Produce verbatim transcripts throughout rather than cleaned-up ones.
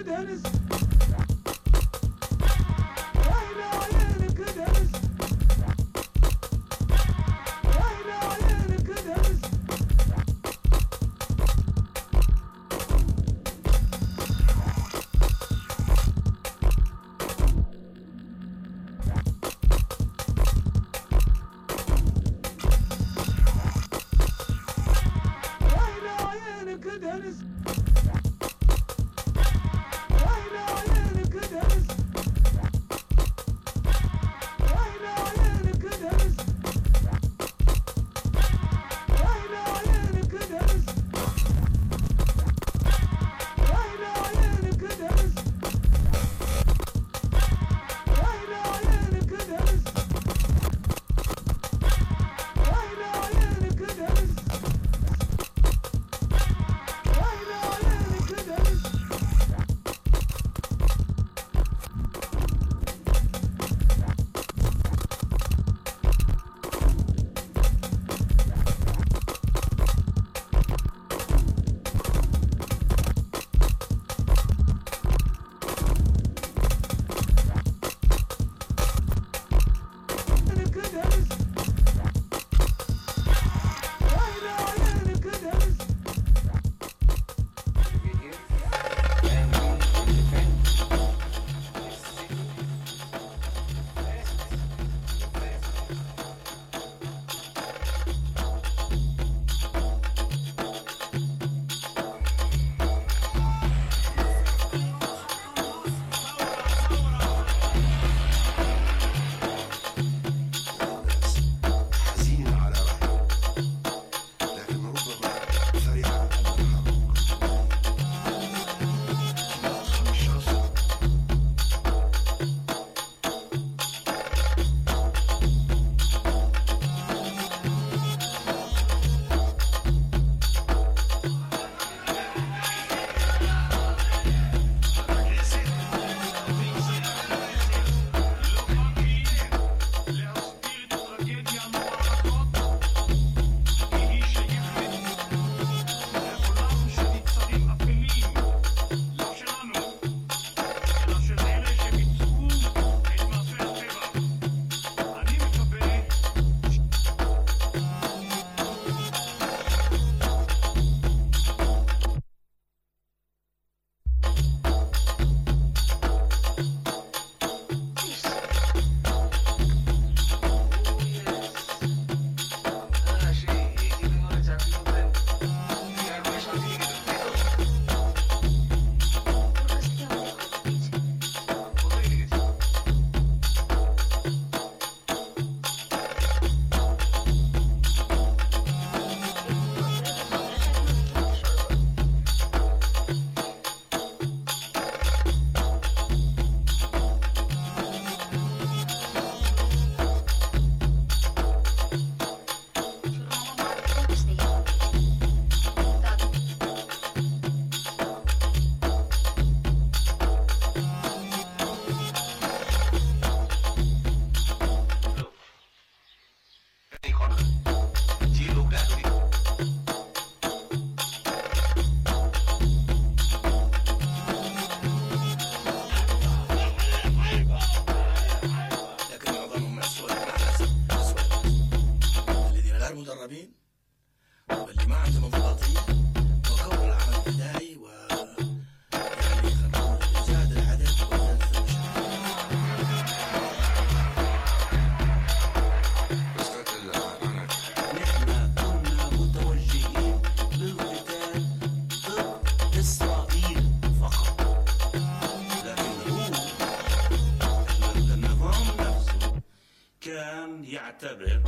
يعتبر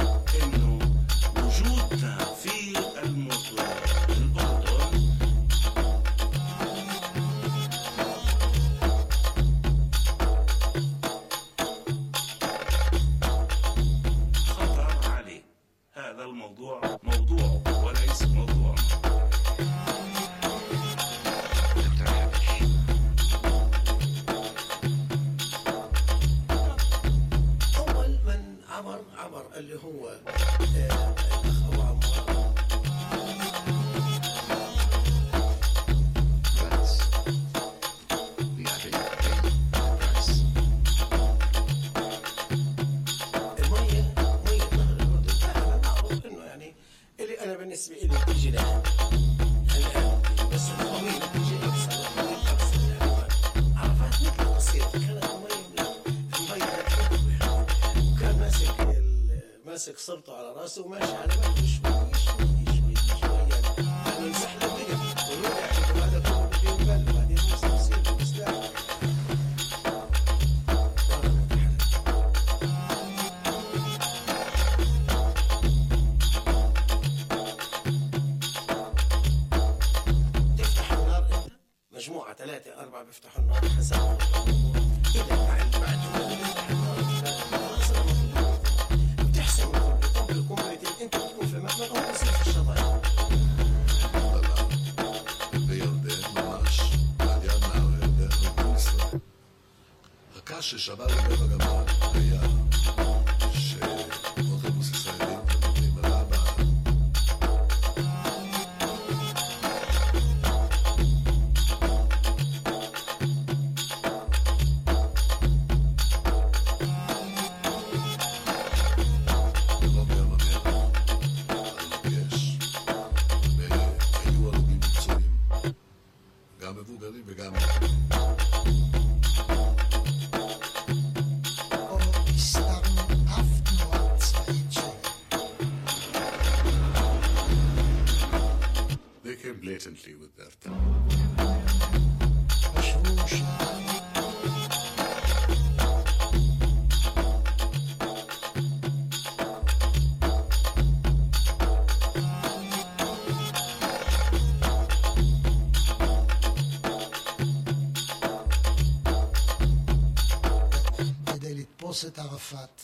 انه وجودنا في المطلق الاردن خطر عليه. هذا الموضوع موضوعه وليس موضوعنا. عمر اللي هو الأخ أبو عمار بالنسبة لي بتيجي الآن الآن بس الطويلة بتيجي أكثر الطويل أكثر يعني عرفات مثل القصير كانت المية المية يعني وكان ماسك ال- ماسك صرته على راسه وماشي على مهله شوي شوي شوي شوي يعني يعني يمسح له الدنيا ويرجع يقول هذا كله بده ينبل وبعدين يمسح يصير بس لا مجموعة ثلاثة أربعة بيفتحوا النار حسب ما الموضوع. إذا بعد بعد ما بيفتح النار خلاص أنا مطلوب بتحسن قنبلة قنبلتين أنت بتكون في مكان أو بتصير في الشظايا. הקש ששבר את לב הגמל היה שאוטובוס ישראלים מדברים על אבא ולא בים המלח על מוקש והיו הרוגים ופצועים גם מבוגרים וגם ילדים. They came blatantly with their tongue. כדי לתפוס את ערפאת.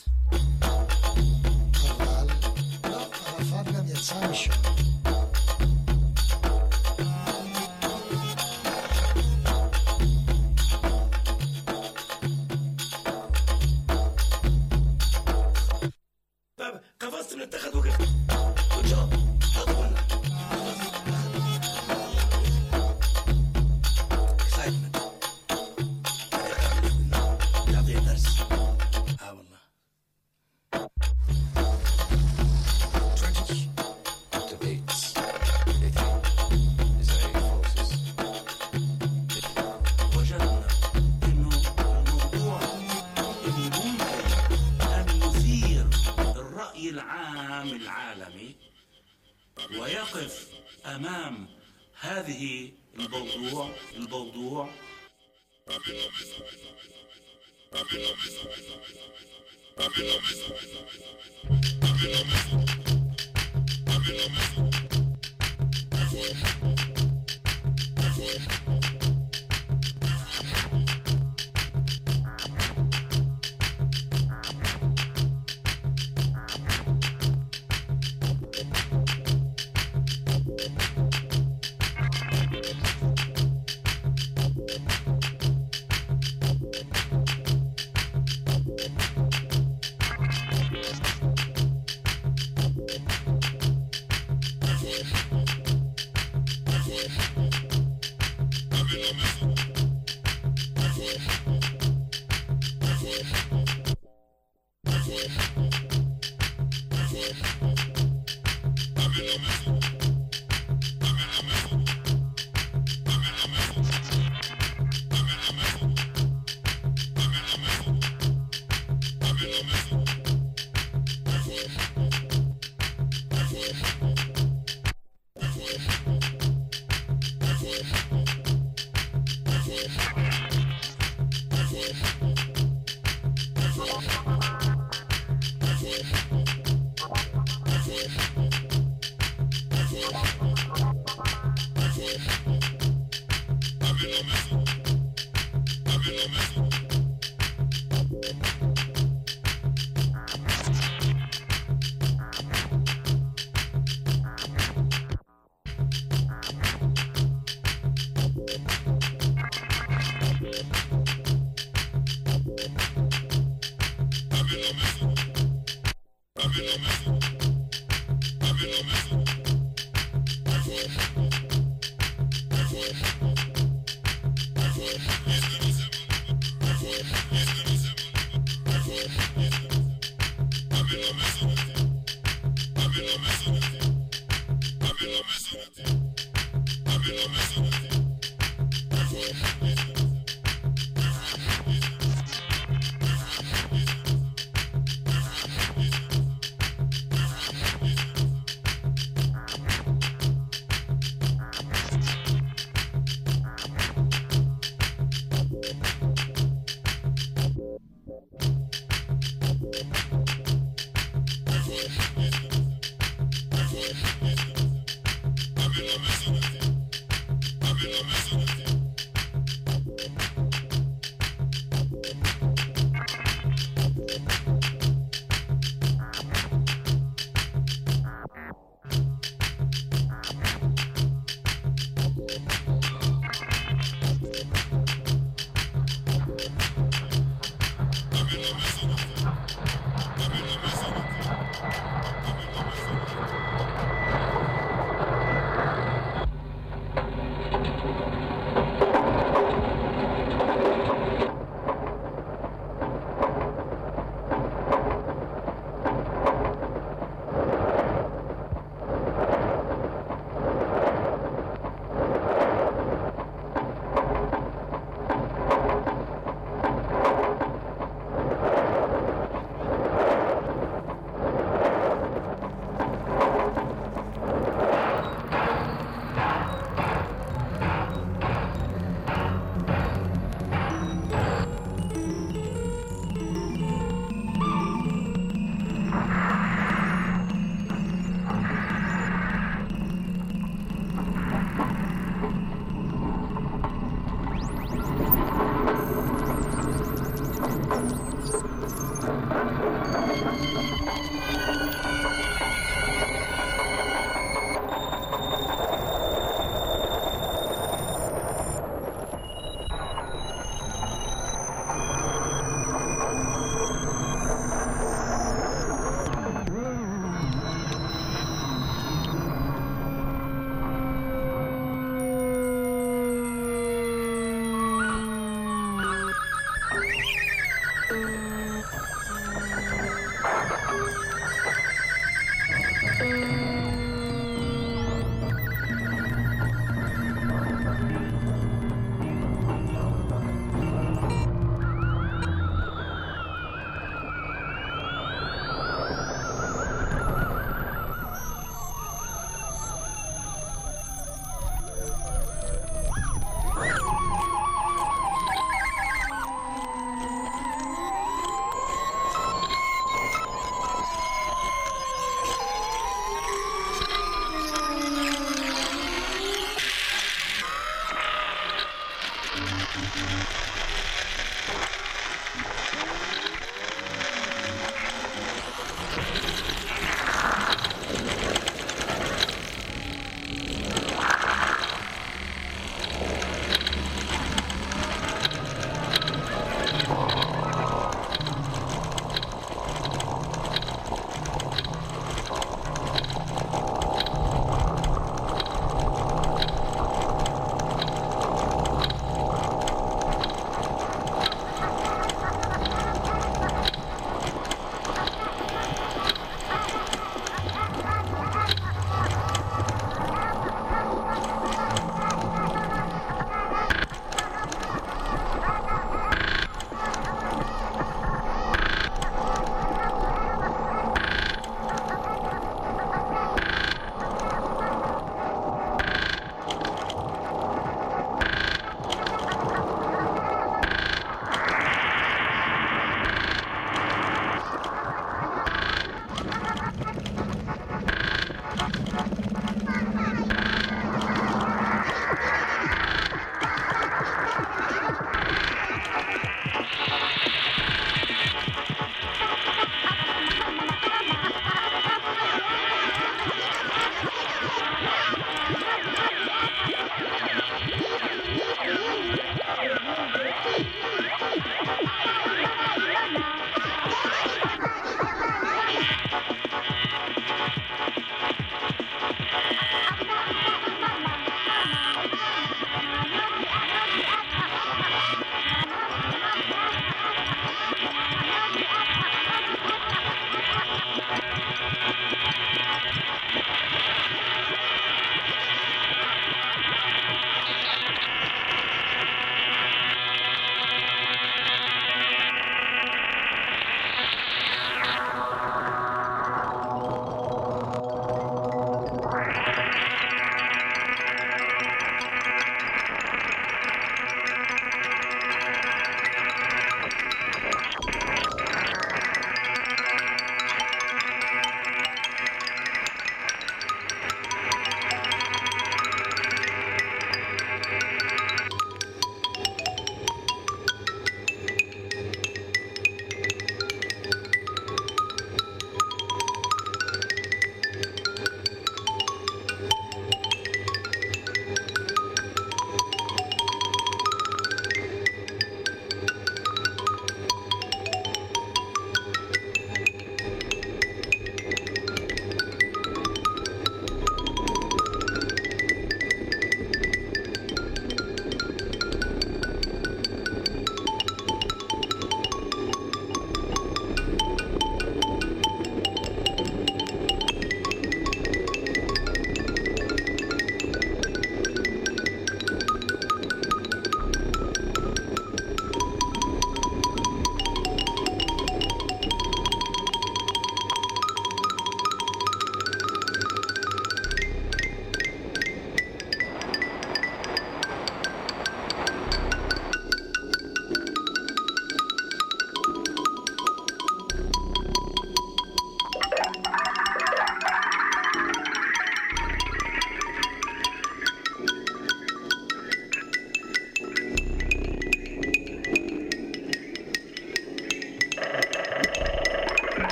אבל לא, ערפאת גם יצא משם. بابا قفزت من التخت وقفت وجاب أطول excitement يعطيه درس اه والله Trenches, debates, military, Israeli forces. وجدنا انه الموضوع اللي ممكن ان يثير الرأي العام العالمي ويقف امام هذه الموضوع الموضوع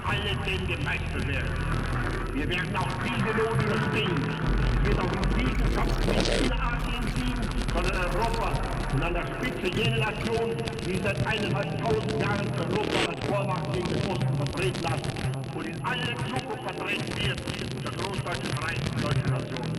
alle dem gemeistert werden. Wir werden auch diese Not überstehen. Es wird auch in diesem Kampf nicht in Asien ziehen, sondern Europa und an der Spitze jene Nation, die seit eineinhalbtausend Jahren Europa als Vormacht gegen den Osten vertreten hat und in alle Zukunft vertreten wird, der Großdeutsche Verein für deutsche Nation.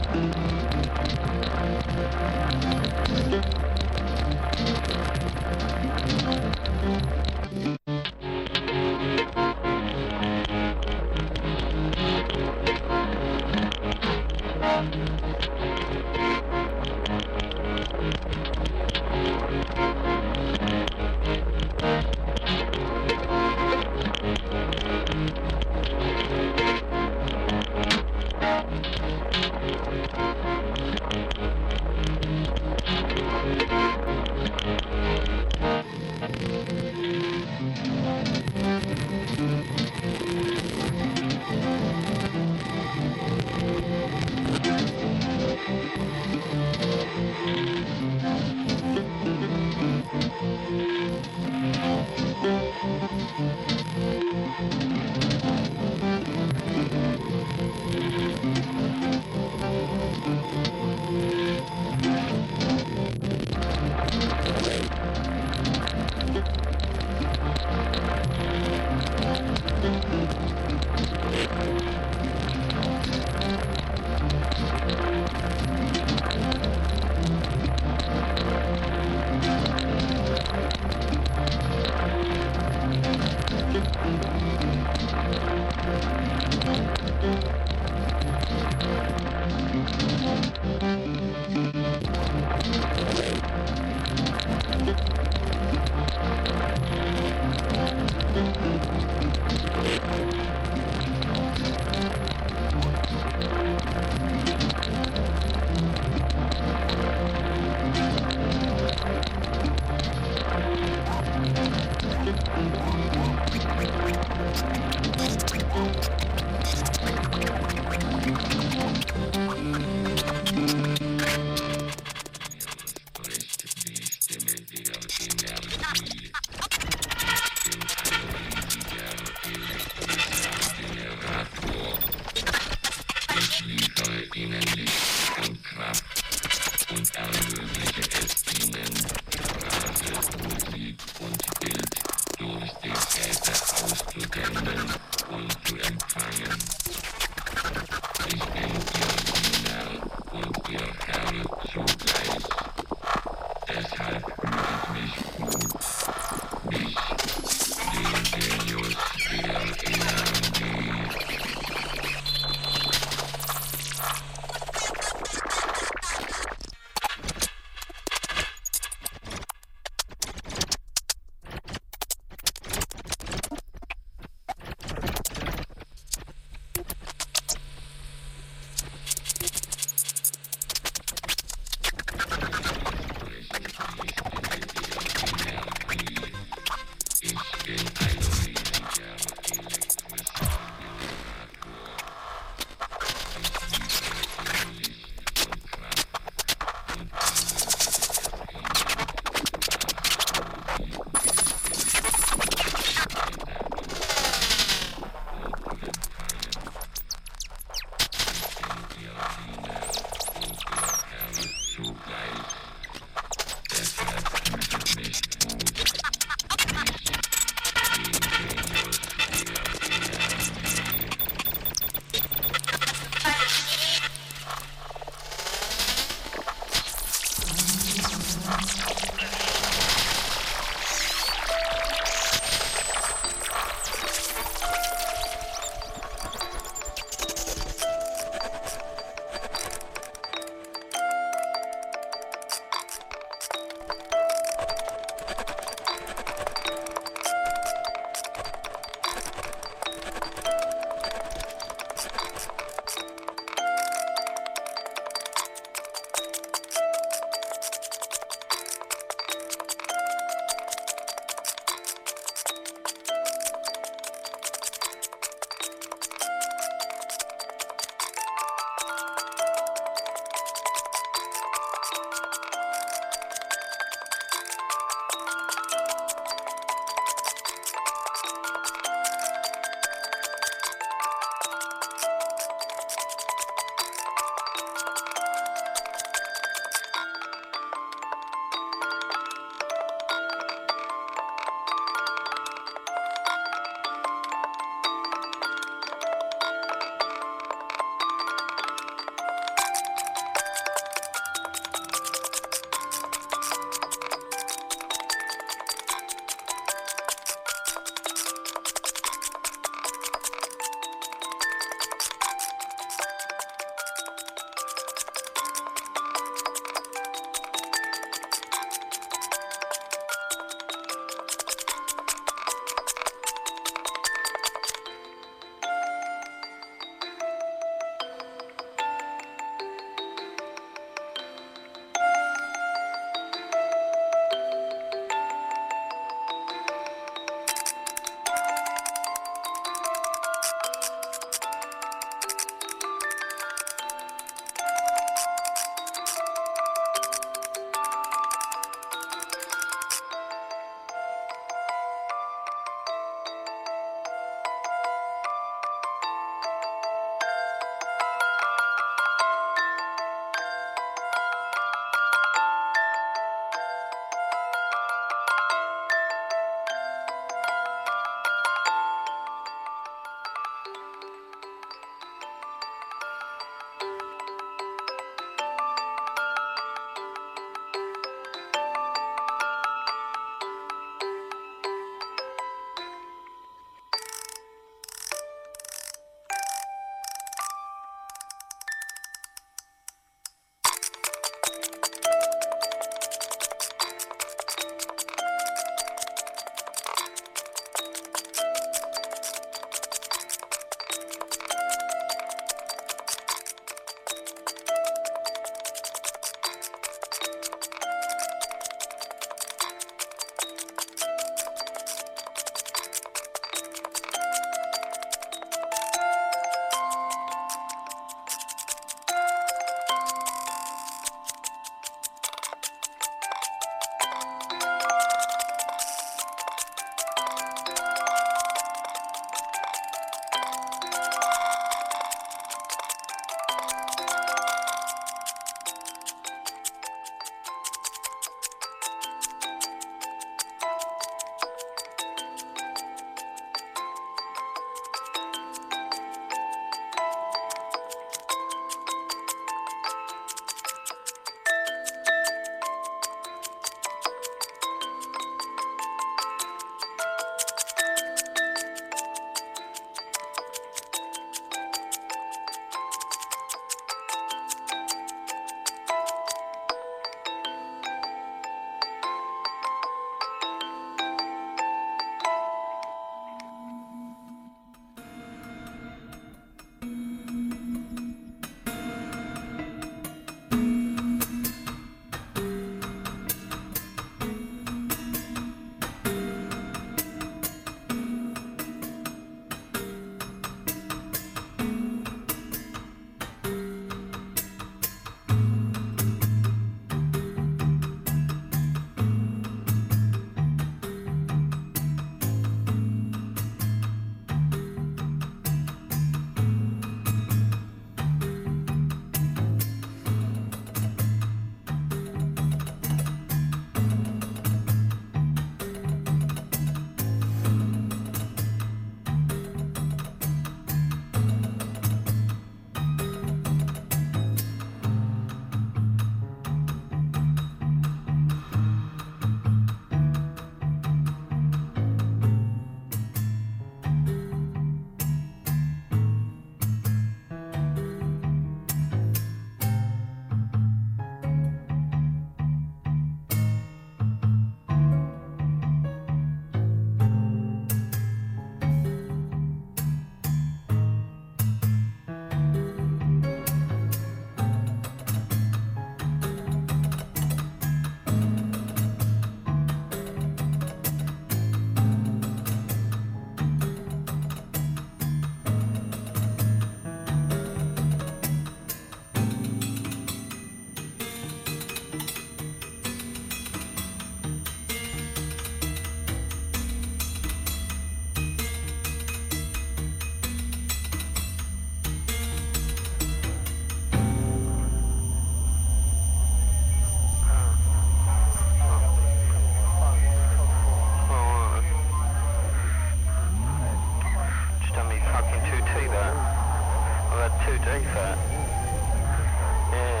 teeth out. Yeah.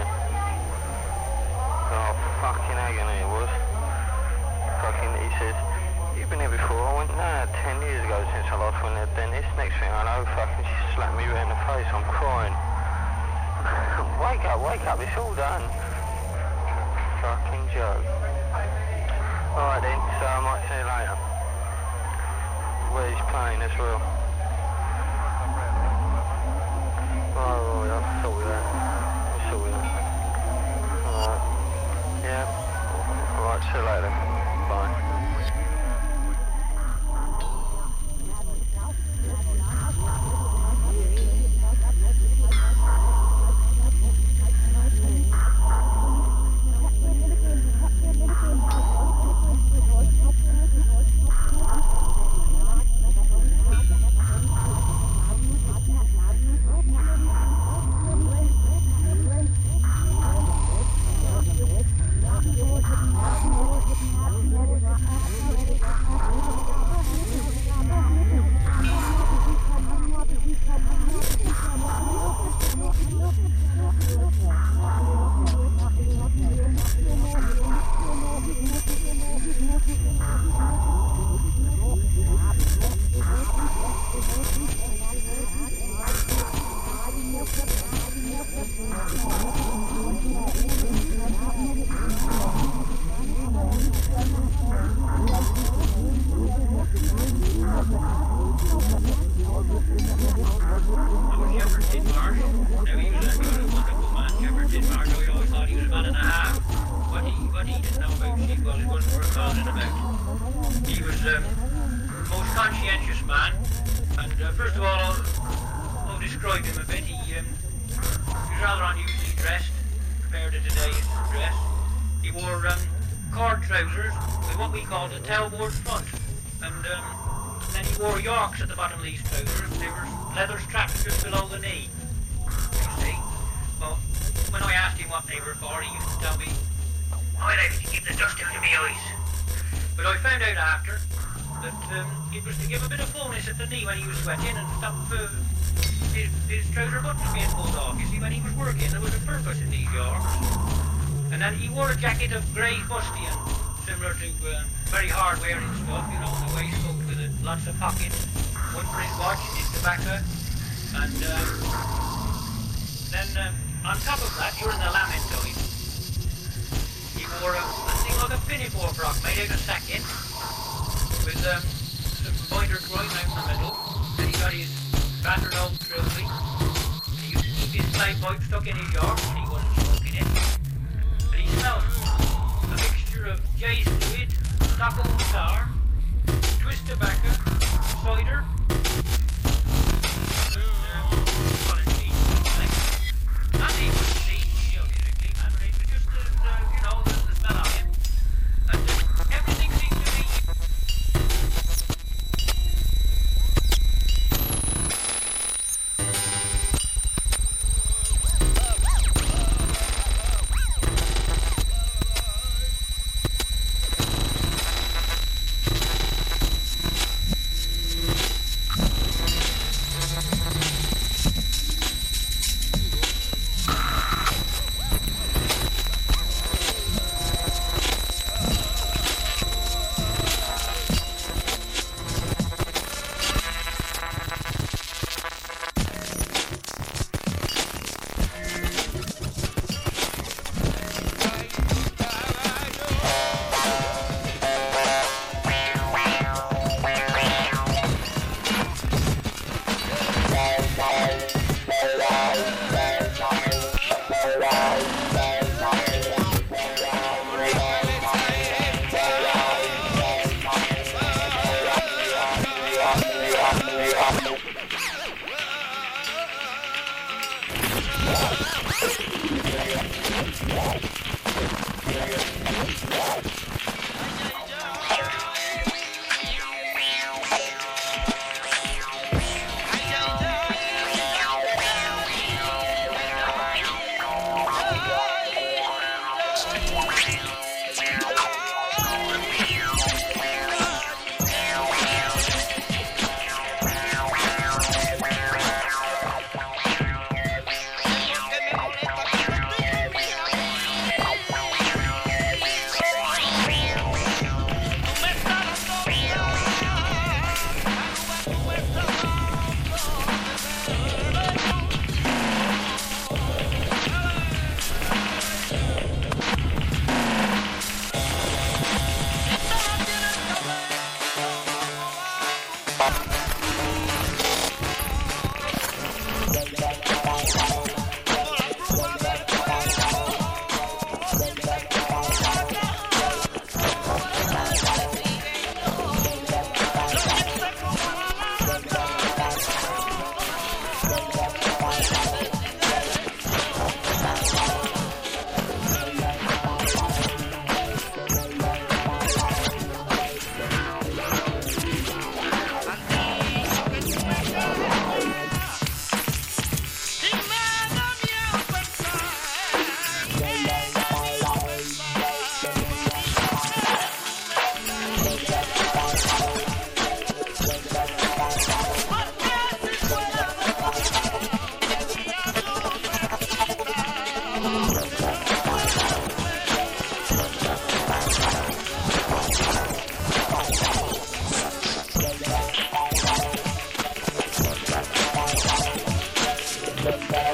Oh, fucking agony it was. Fucking, he says, you've been here before? I went, no, ten years ago since I last went to the dentist. Next thing I know, fucking, she slapped me right in the face. I'm crying. Wake up, wake up, it's all done. Fucking joke. Alright then, so I might see you later. Where's pain as well? Oh, yeah, I'll sort with that. I'll sort with that. Alright. Yeah. Alright, see you later. Bye.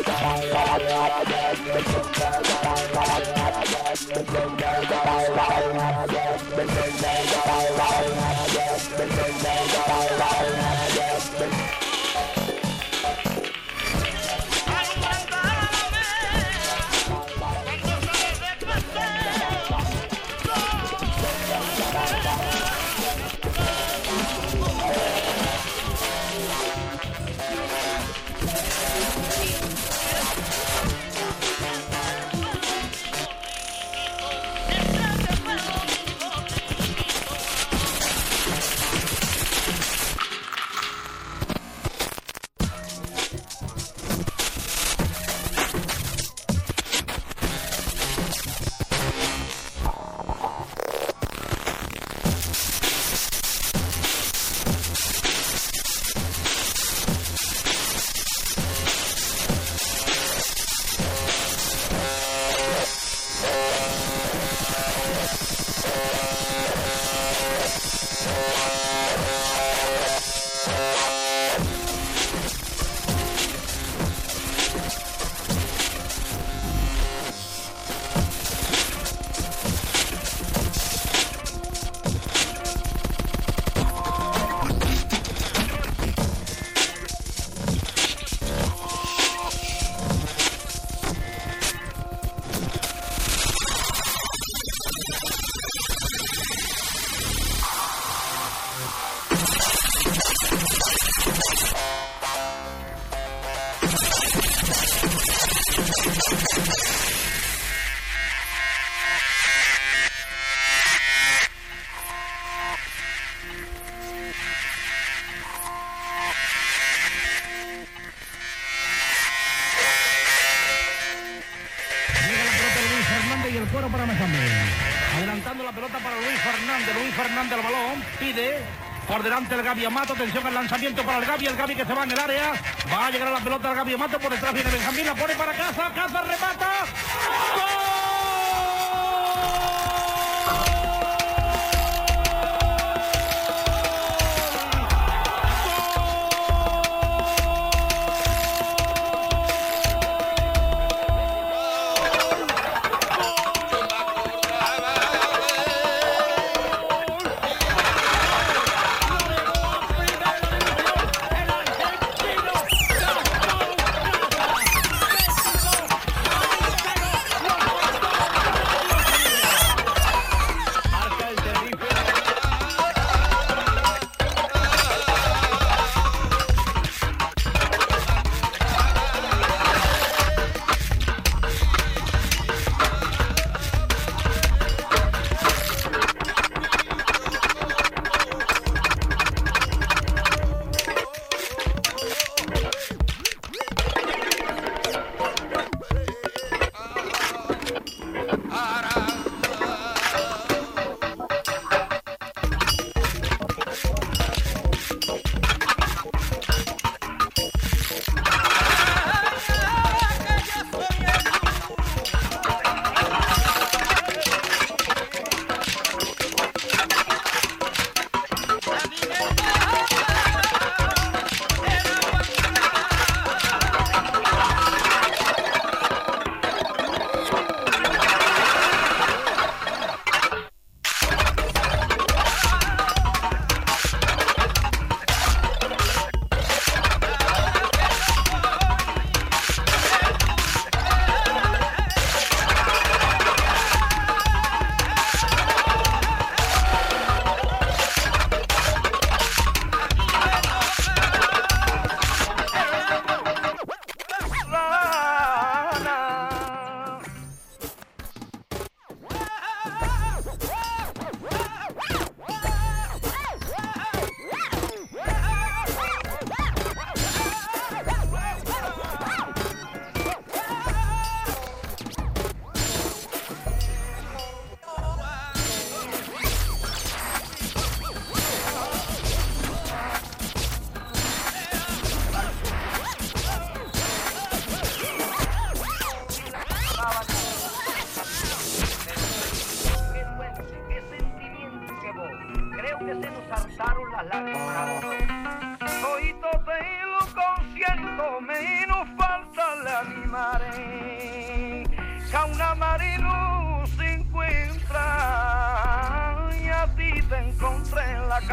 Adelantando la pelota para Luis Fernández. Luis Fernández el balón. Pide. Por delante el Gabi Amato. Atención al lanzamiento para el Gabi. El Gabi que se va en el área. Va a llegar a la pelota el Gabi Amato. Por detrás viene Benjamín. La pone para Casa. Casa remata. ¡Gol! mare, que una mare no se encuentra y a ti te encontré en la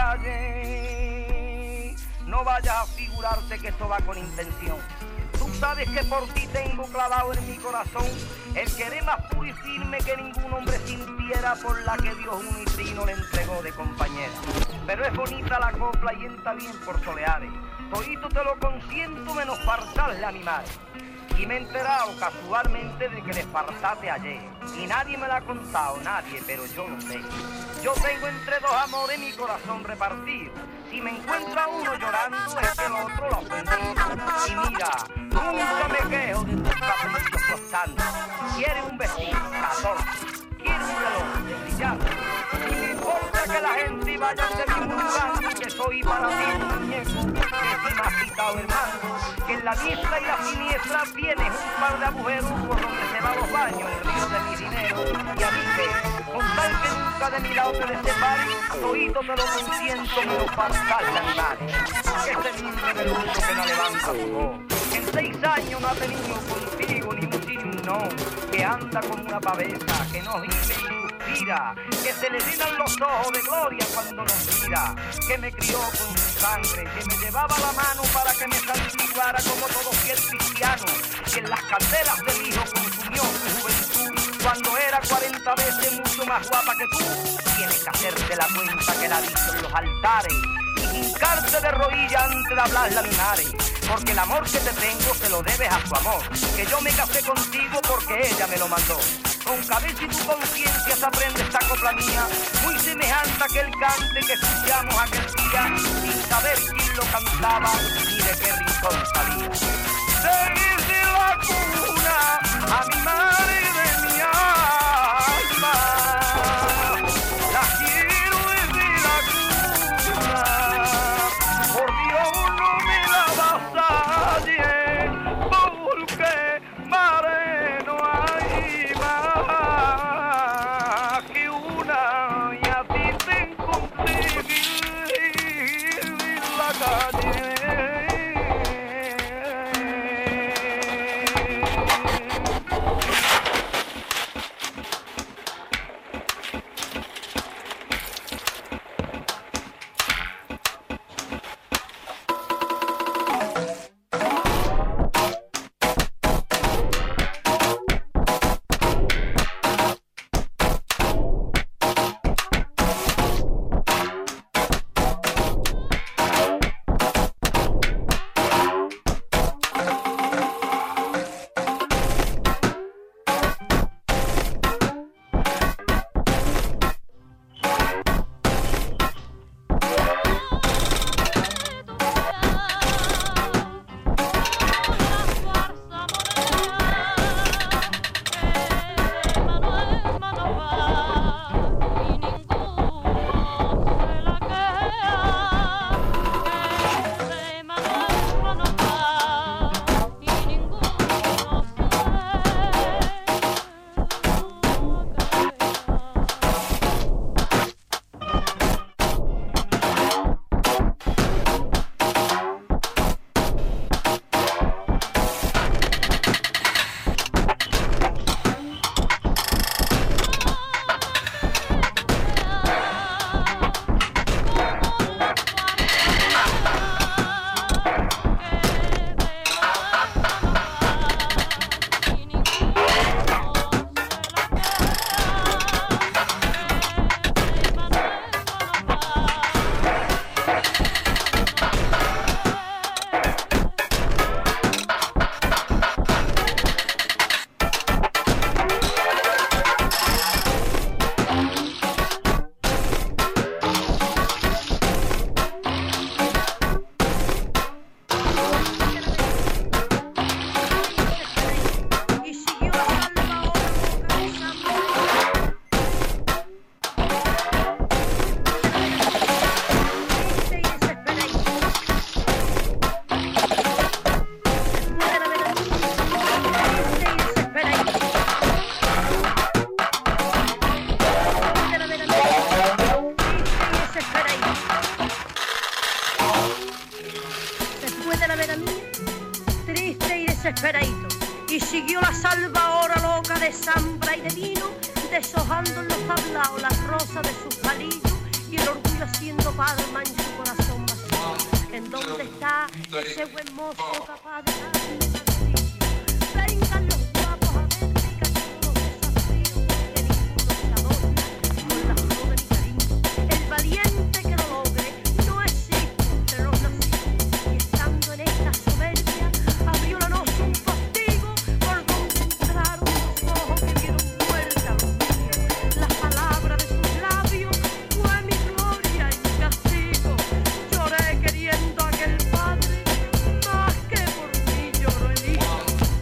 calle. No vayas a figurarte que esto va con intención. Tú sabes que por ti tengo clavado en mi corazón el querer más puro y firme que ningún hombre sintiera, por la que Dios un y trino le entregó de compañera. Pero es bonita la copla y entra bien por soleares. Todito te lo consiento menos fartarle a mi madre. Y me he enterado casualmente de que le fartaste ayer. Y nadie me lo ha contado, nadie, pero yo lo sé. Yo tengo entre dos amores mi corazón repartido. Si me encuentra uno llorando es que el otro lo ha ofendido. Y mira, nunca me quejo de tus caprichos constantes. Quiere un vestido, catorce. Quiere un reloj de brillante. Y me importa que la gente vaya de mi murmurando que soy para ti un muñeco que si me has quitado hermano. Que en la diestra y la siniestra tienes un par de agujeros por donde se van los baños, el río de mi dinero. Y a mí que, con tal que nunca de mi lado te separe, todito te lo consiento menos fatal de animales. Que este niño del mundo que no levanta su voz, que en seis años no ha tenido contigo ni un sí ni un no, que anda como una pavesa, que no vive ni suspira, que se le llenan los ojos de gloria cuando nos mira, que me crió con su sangre, que me llevaba la mano para que me santificara como todo fiel cristiano, que en las candelas del hijo consumió su juventud, cuando era cuarenta veces mucho más guapa que tú. Tienes que hacerte la cuenta que la ha visto en los altares y hincarte de rodillas antes de hablarle a mi madre, porque el amor que te tengo se lo debes a su amor, que yo me casé contigo porque ella me lo mandó. Con cabeza y tu conciencia se aprende esta copla mía, muy semejante a aquel cante que escuchamos aquel día, sin saber quién lo cantaba ni de qué rincón salía. Desde la cuna a mi madre de mi alma, la quiero desde la cuna, por Dios no me la vasalle, porque madre no hay más que una, y a ti te encontré en la calle. Y siguió la salvadora loca de zambra y de vino, deshojando en los tablaos las rosas de sus palillos y el orgullo haciendo palma en su corazón vacío. ¿En dónde está ese buen mozo capaz de darme un martillo? Vengan los guapos a verme y callar los desafíos que ninguno se adorna con la flor de mi cariño. El valiente que lo logre no existe entre los nacidos. Y estando en esta soberbia abrió la noche un postigo por donde entraron los ojos que vieron muerta los niños. Las palabras de sus labios fue mi gloria y mi castigo. Lloré queriendo a aquel padre más que por mí lloró el hijo.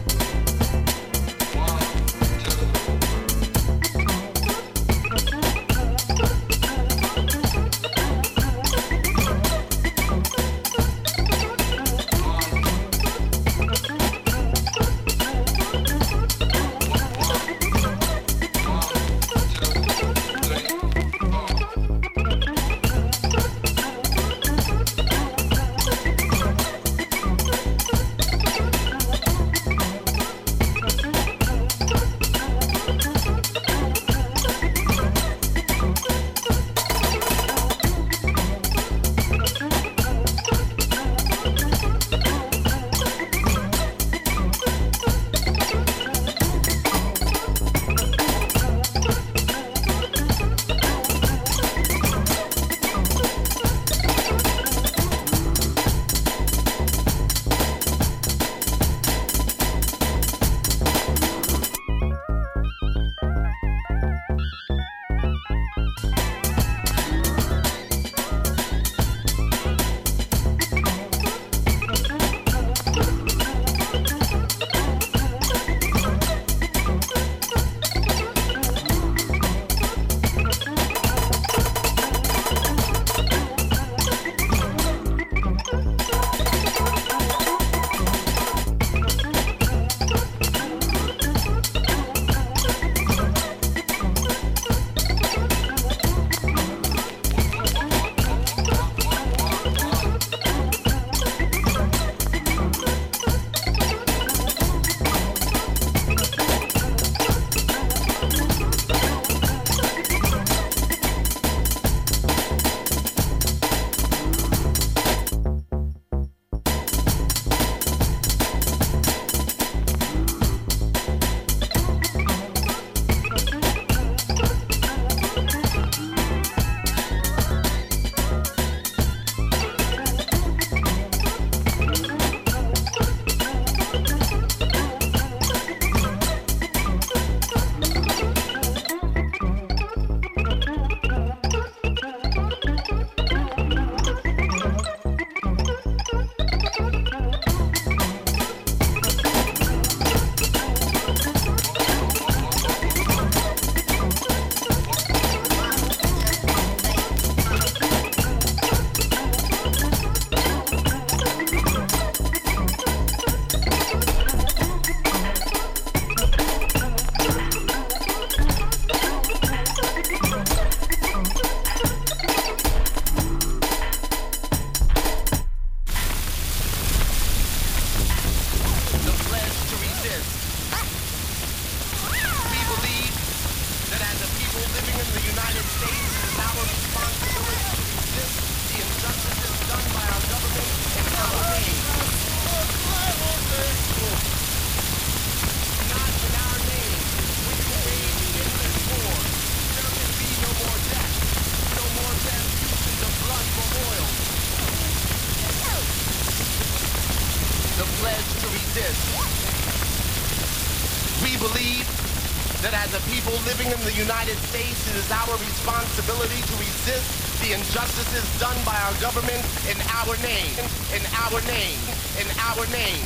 that as a people living in the United States, it is our responsibility to resist the injustices done by our government in our name, in our name, in our name.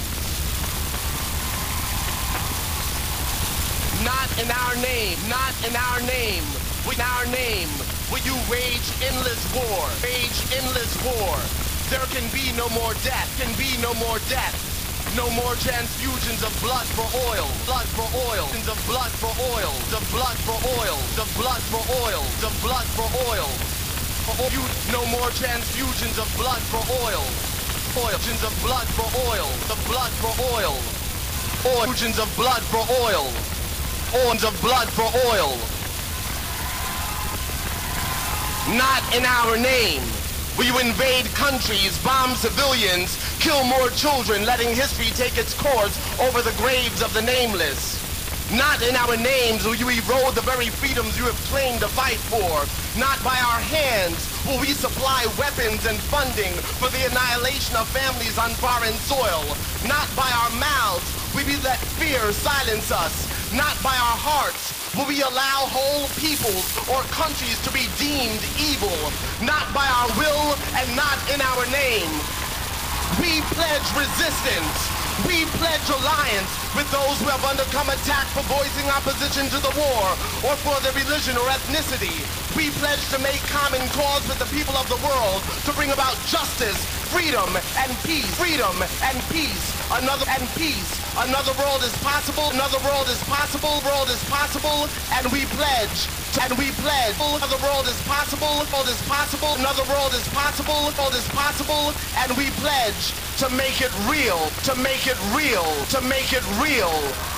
Not in our name, not in our name, in our name, will you wage endless war, wage endless war. There can be no more death, can be no more death. No more transfusions of blood for oil, blood for oil, of blood for oil, the blood for oil, the blood for oil, the blood for oil. You, no more transfusions of blood for oil, oil, of blood for oil, the blood for oil. Oceans of blood for oil. Oceans of blood for oil. Not in our name. Will you invade countries, bomb civilians, kill more children, letting history take its course over the graves of the nameless? Not in our names will you erode the very freedoms you have claimed to fight for. Not by our hands will we supply weapons and funding for the annihilation of families on foreign soil. Not by our mouths will we let fear silence us. Not by our hearts will we allow whole peoples or countries to be deemed evil. Not by our will and not in our name. We pledge resistance. We pledge alliance with those who have undergone attack for voicing opposition to the war or for their religion or ethnicity. We pledge to make common cause with the people of the world to bring about justice, freedom, and peace. Freedom and peace. Another and peace. Another world is possible. Another world is possible. World is possible. And we pledge. And we pledge. Another world is possible. World is possible. Another world is possible. World is possible. And we pledge to make it real. To make it real. To make it real.